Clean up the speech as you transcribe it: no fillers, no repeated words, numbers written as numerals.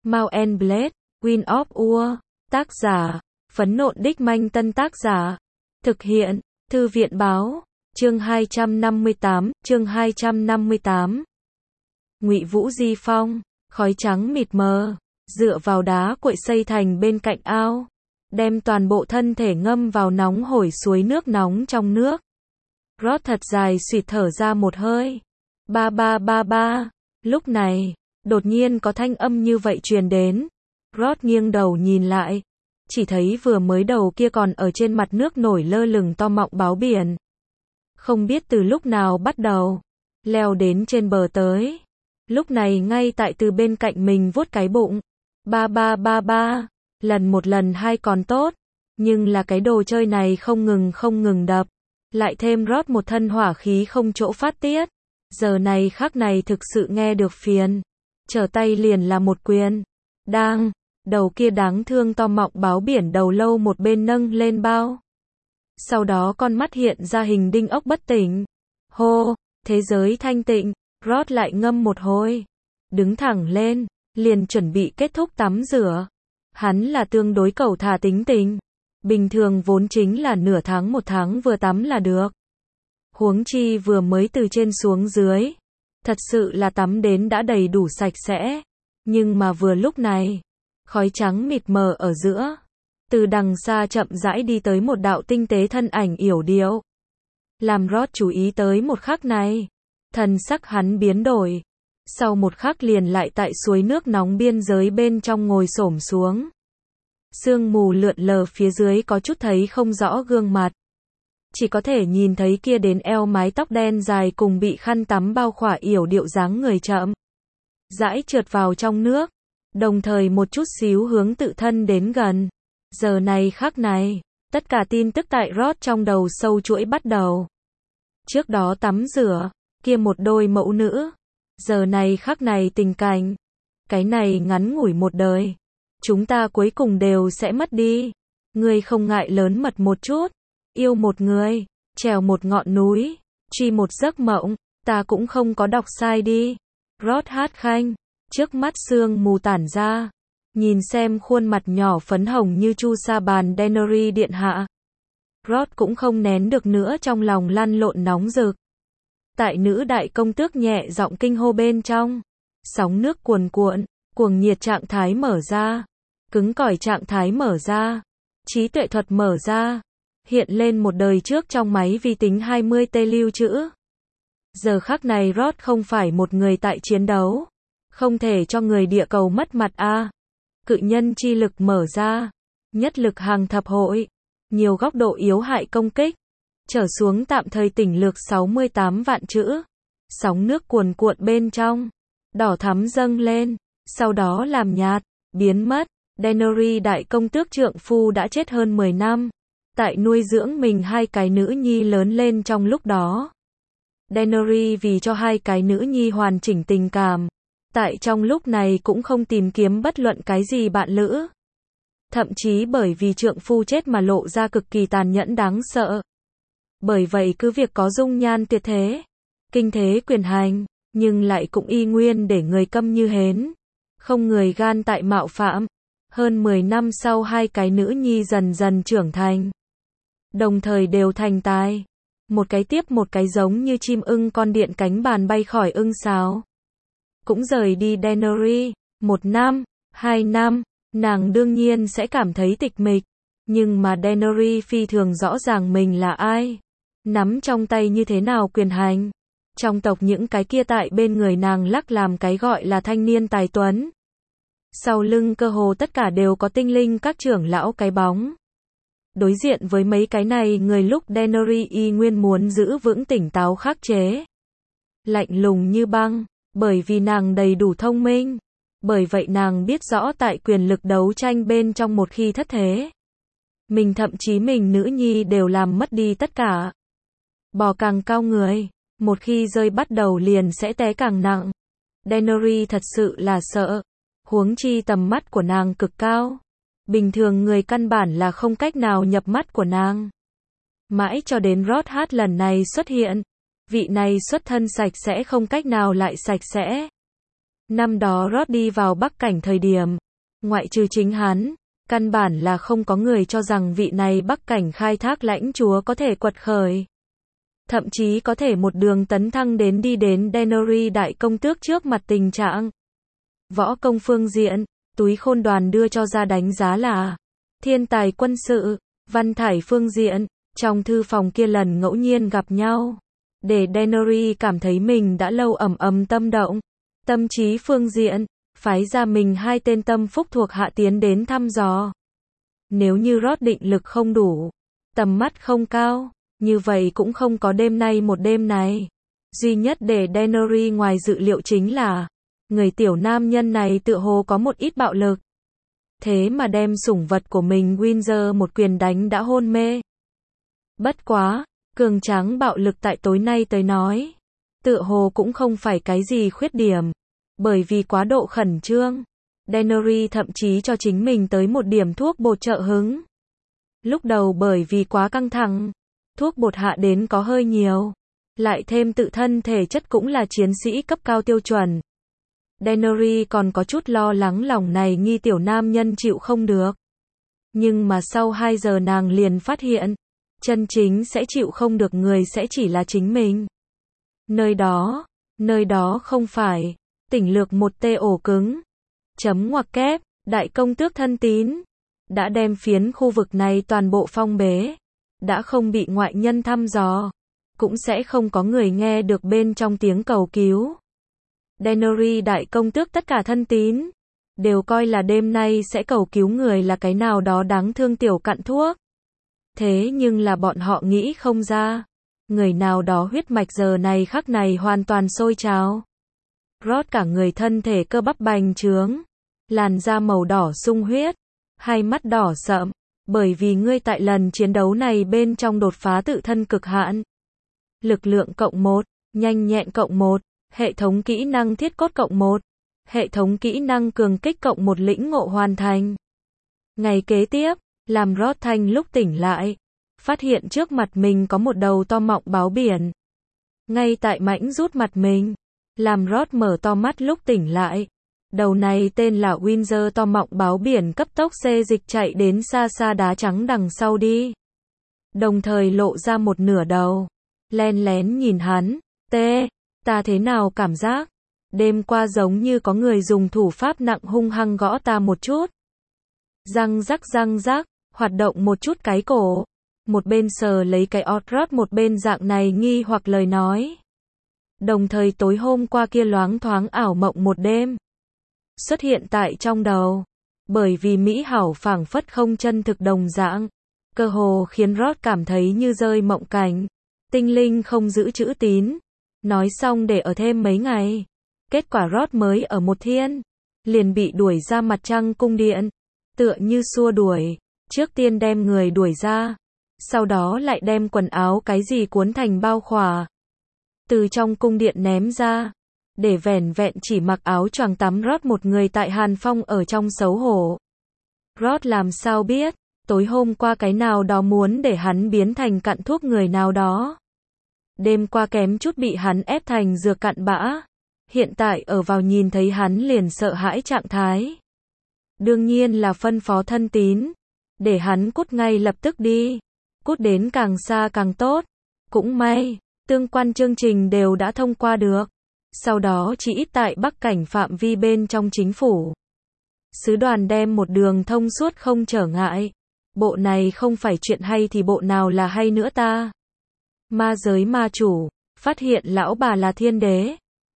Mount and Blade, Wind of War. Tác giả, Phấn Nộn Đích Manh. Tân tác giả, thực hiện, Thư viện Báo. Chương 258. Ngụy Vũ Di Phong, khói trắng mịt mờ, dựa vào đá cuội xây thành bên cạnh ao, đem toàn bộ thân thể ngâm vào nóng hổi suối nước nóng trong nước. Rod thật dài suýt thở ra một hơi. Ba ba ba ba. Lúc này, đột nhiên có thanh âm như vậy truyền đến. Rod nghiêng đầu nhìn lại, chỉ thấy vừa mới đầu kia còn ở trên mặt nước nổi lơ lửng to mọng báo biển. Không biết từ lúc nào bắt đầu, leo đến trên bờ tới. Lúc này ngay tại từ bên cạnh mình vuốt cái bụng. Ba ba ba ba. Lần một lần hai còn tốt, nhưng là cái đồ chơi này không ngừng đập. Lại thêm Rod một thân hỏa khí không chỗ phát tiết. Giờ này khắc này thực sự nghe được phiền. Trở tay liền là một quyền. Đang, đầu kia đáng thương to mọng báo biển đầu lâu một bên nâng lên bao. Sau đó con mắt hiện ra hình đinh ốc bất tỉnh. Hô, thế giới thanh tịnh. Rod lại ngâm một hồi. Đứng thẳng lên, liền chuẩn bị kết thúc tắm rửa. Hắn là tương đối cẩu thả tính tình. Bình thường vốn chính là nửa tháng một tháng vừa tắm là được. Huống chi vừa mới từ trên xuống dưới. Thật sự là tắm đến đã đầy đủ sạch sẽ. Nhưng mà vừa lúc này, khói trắng mịt mờ ở giữa. Từ đằng xa chậm rãi đi tới một đạo tinh tế thân ảnh yểu điệu. Làm Rod chú ý tới một khắc này. Thần sắc hắn biến đổi. Sau một khắc liền lại tại suối nước nóng biên giới bên trong ngồi xổm xuống. Sương mù lượn lờ phía dưới có chút thấy không rõ gương mặt. Chỉ có thể nhìn thấy kia đến eo mái tóc đen dài cùng bị khăn tắm bao khỏa yểu điệu dáng người chậm rãi trượt vào trong nước, đồng thời một chút xíu hướng tự thân đến gần. Giờ này khắc này, tất cả tin tức tại Rod trong đầu sâu chuỗi bắt đầu. Trước đó tắm rửa, kia một đôi mẫu nữ. Giờ này khắc này tình cảnh. Cái này ngắn ngủi một đời. Chúng ta cuối cùng đều sẽ mất đi. Ngươi không ngại lớn mật một chút. Yêu một người, trèo một ngọn núi, truy một giấc mộng, ta cũng không có đọc sai đi. Rod hát khanh, trước mắt sương mù tản ra. Nhìn xem khuôn mặt nhỏ phấn hồng như chu sa bàn Daenerys điện hạ. Rod cũng không nén được nữa trong lòng lăn lộn nóng rực. Tại nữ đại công tước nhẹ giọng kinh hô bên trong. Sóng nước cuồn cuộn, cuồng nhiệt trạng thái mở ra. Cứng cỏi trạng thái mở ra. Trí tuệ thuật mở ra. Hiện lên một đời trước trong máy vi tính 20T lưu trữ. Giờ khắc này Rod không phải một người tại chiến đấu. Không thể cho người địa cầu mất mặt a. Cự nhân chi lực mở ra. Nhất lực hàng thập hội. Nhiều góc độ yếu hại công kích. Trở xuống tạm thời tỉnh lược 68 vạn chữ. Sóng nước cuồn cuộn bên trong. Đỏ thắm dâng lên. Sau đó làm nhạt. Biến mất. Daenerys đại công tước trượng phu đã chết hơn 10 năm. Tại nuôi dưỡng mình hai cái nữ nhi lớn lên trong lúc đó. Daenerys vì cho hai cái nữ nhi hoàn chỉnh tình cảm. Tại trong lúc này cũng không tìm kiếm bất luận cái gì bạn lữ. Thậm chí bởi vì trượng phu chết mà lộ ra cực kỳ tàn nhẫn đáng sợ. Bởi vậy cứ việc có dung nhan tuyệt thế, kinh thế quyền hành, nhưng lại cũng y nguyên để người câm như hến. Không người gan tại mạo phạm. Hơn 10 năm sau hai cái nữ nhi dần dần trưởng thành. Đồng thời đều thành tài. Một cái tiếp một cái giống như chim ưng con điện cánh bàn bay khỏi ưng sào. Cũng rời đi Daenerys. 1 năm, 2 năm, nàng đương nhiên sẽ cảm thấy tịch mịch. Nhưng mà Daenerys phi thường rõ ràng mình là ai. Nắm trong tay như thế nào quyền hành. Trong tộc những cái kia tại bên người nàng lắc làm cái gọi là thanh niên tài tuấn. Sau lưng cơ hồ tất cả đều có tinh linh các trưởng lão cái bóng. Đối diện với mấy cái này người lúc Daenerys y nguyên muốn giữ vững tỉnh táo khắc chế. Lạnh lùng như băng, bởi vì nàng đầy đủ thông minh. Bởi vậy nàng biết rõ tại quyền lực đấu tranh bên trong một khi thất thế. Mình thậm chí mình nữ nhi đều làm mất đi tất cả. Bò càng cao người, một khi rơi bắt đầu liền sẽ té càng nặng. Daenerys thật sự là sợ. Huống chi tầm mắt của nàng cực cao. Bình thường người căn bản là không cách nào nhập mắt của nàng. Mãi cho đến Rod hát lần này xuất hiện. Vị này xuất thân sạch sẽ không cách nào lại sạch sẽ. Năm đó Rod đi vào Bắc Cảnh thời điểm, ngoại trừ chính hắn, căn bản là không có người cho rằng vị này Bắc Cảnh khai thác lãnh chúa có thể quật khởi. Thậm chí có thể một đường tấn thăng đến đi đến Denori đại công tước trước mặt tình trạng. Võ công phương diện, túi khôn đoàn đưa cho ra đánh giá là thiên tài quân sự, văn thải phương diện, trong thư phòng kia lần ngẫu nhiên gặp nhau. Để Denori cảm thấy mình đã lâu ầm tâm động. Tâm trí phương diện, phái ra mình 2 tên tâm phúc thuộc hạ tiến đến thăm dò. Nếu như Rod định lực không đủ, tầm mắt không cao, như vậy cũng không có đêm nay một đêm này. Duy nhất để Denori ngoài dự liệu chính là, người tiểu nam nhân này tựa hồ có một ít bạo lực. Thế mà đem sủng vật của mình Windsor một quyền đánh đã hôn mê. Bất quá, cường tráng bạo lực tại tối nay tới nói, tựa hồ cũng không phải cái gì khuyết điểm. Bởi vì quá độ khẩn trương, Denori thậm chí cho chính mình tới một điểm thuốc bột trợ hứng. Lúc đầu bởi vì quá căng thẳng, thuốc bột hạ đến có hơi nhiều, lại thêm tự thân thể chất cũng là chiến sĩ cấp cao tiêu chuẩn. Denori còn có chút lo lắng lòng này nghi tiểu nam nhân chịu không được. Nhưng mà sau 2 giờ nàng liền phát hiện, chân chính sẽ chịu không được người sẽ chỉ là chính mình. Nơi đó không phải, tỉnh lược một tê ổ cứng. Chấm ngoặc kép, đại công tước thân tín, đã đem phiến khu vực này toàn bộ phong bế, đã không bị ngoại nhân thăm dò, cũng sẽ không có người nghe được bên trong tiếng cầu cứu. Denori đại công tước tất cả thân tín, đều coi là đêm nay sẽ cầu cứu người là cái nào đó đáng thương tiểu cặn thuốc. Thế nhưng là bọn họ nghĩ không ra, người nào đó huyết mạch giờ này khắc này hoàn toàn sôi trào. Rod cả người thân thể cơ bắp bành trướng, làn da màu đỏ sung huyết, hai mắt đỏ sậm, bởi vì ngươi tại lần chiến đấu này bên trong đột phá tự thân cực hạn. Lực lượng cộng 1, nhanh nhẹn cộng 1, hệ thống kỹ năng thiết cốt cộng 1, hệ thống kỹ năng cường kích cộng 1 lĩnh ngộ hoàn thành. Ngày kế tiếp, làm Rod Thanh lúc tỉnh lại, phát hiện trước mặt mình có một đầu to mọng báo biển. Ngay tại mảnh rút mặt mình, làm Rod mở to mắt lúc tỉnh lại. Đầu này tên là Windsor to mọng báo biển cấp tốc xê dịch chạy đến xa xa đá trắng đằng sau đi. Đồng thời lộ ra một nửa đầu. Len lén nhìn hắn. Ta thế nào cảm giác? Đêm qua giống như có người dùng thủ pháp nặng hung hăng gõ ta một chút. Răng rắc, hoạt động một chút cái cổ. Một bên sờ lấy cái Rod một bên dạng này nghi hoặc lời nói. Đồng thời tối hôm qua kia loáng thoáng ảo mộng một đêm xuất hiện tại trong đầu, bởi vì mỹ hảo phảng phất không chân thực đồng dạng, cơ hồ khiến Rod cảm thấy như rơi mộng cảnh. Tinh linh không giữ chữ tín, nói xong để ở thêm mấy ngày, kết quả Rod mới ở một thiên, liền bị đuổi ra mặt trăng cung điện, tựa như xua đuổi, trước tiên đem người đuổi ra, sau đó lại đem quần áo cái gì cuốn thành bao khỏa, từ trong cung điện ném ra. Để vẻn vẹn chỉ mặc áo choàng tắm Rod một người tại Hàn Phong ở trong xấu hổ. Rod làm sao biết, tối hôm qua cái nào đó muốn để hắn biến thành cặn thuốc người nào đó. Đêm qua kém chút bị hắn ép thành dược cặn bã. Hiện tại ở vào nhìn thấy hắn liền sợ hãi trạng thái. Đương nhiên là phân phó thân tín. Để hắn cút ngay lập tức đi. Cút đến càng xa càng tốt. Cũng may, tương quan chương trình đều đã thông qua được. Sau đó chỉ ít tại Bắc Cảnh phạm vi bên trong chính phủ. Sứ đoàn đem một đường thông suốt không trở ngại. Bộ này không phải chuyện hay thì bộ nào là hay nữa ta. Ma giới ma chủ, phát hiện lão bà là thiên đế.